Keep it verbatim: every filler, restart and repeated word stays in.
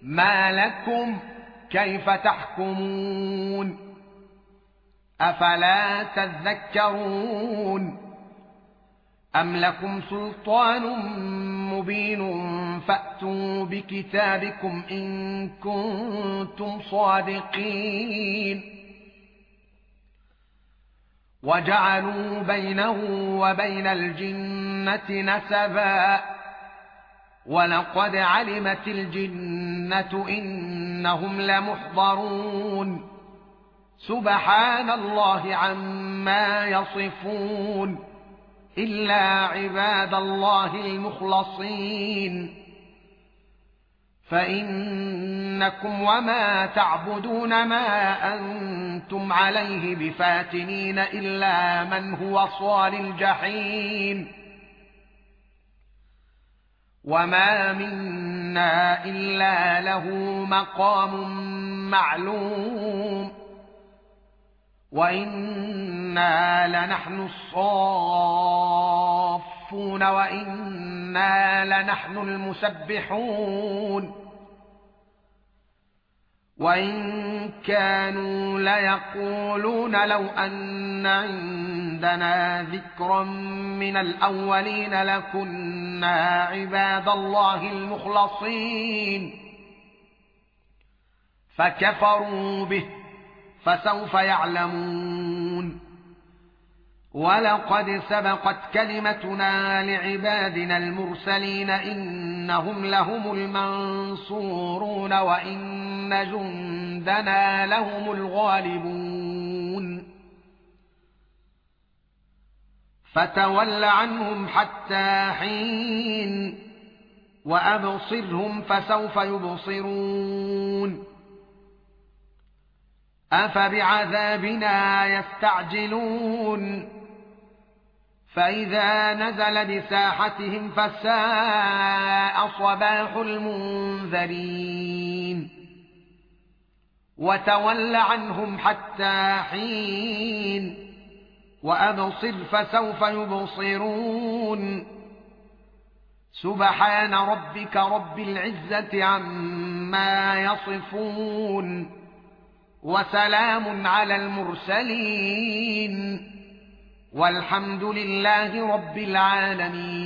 ما لكم كيف تحكمون أفلا تذكرون أم لكم سلطان مبين فأتوا بكتابكم إن كنتم صادقين وجعلوا بينه وبين الجنة نسبا ولقد علمت الجنة إنهم لمحضرون سبحان الله عما يصفون إلا عباد الله المخلصين فإنكم وما تعبدون ما أنتم عليه بفاتنين إلا من هو صال الجحيم وما منا إلا له مقام معلوم وإنا لنحن الصافون وإنا لنحن المسبحون وإن كانوا ليقولون لو أن عندنا ذكرا من الأولين لكنا عباد الله المخلصين فكفروا به فسوف يعلمون ولقد سبقت كلمتنا لعبادنا المرسلين إنهم لهم المنصورون وإن جندنا لهم الغالبون فتول عنهم حتى حين وأبصرهم فسوف يبصرون أفبعذابنا يستعجلون فإذا نزل بساحتهم فساء صباح المنذرين وتول عنهم حتى حين وأبصر فسوف يبصرون سبحان ربك رب العزة عما يصفون وسلام على المرسلين والحمد لله رب العالمين.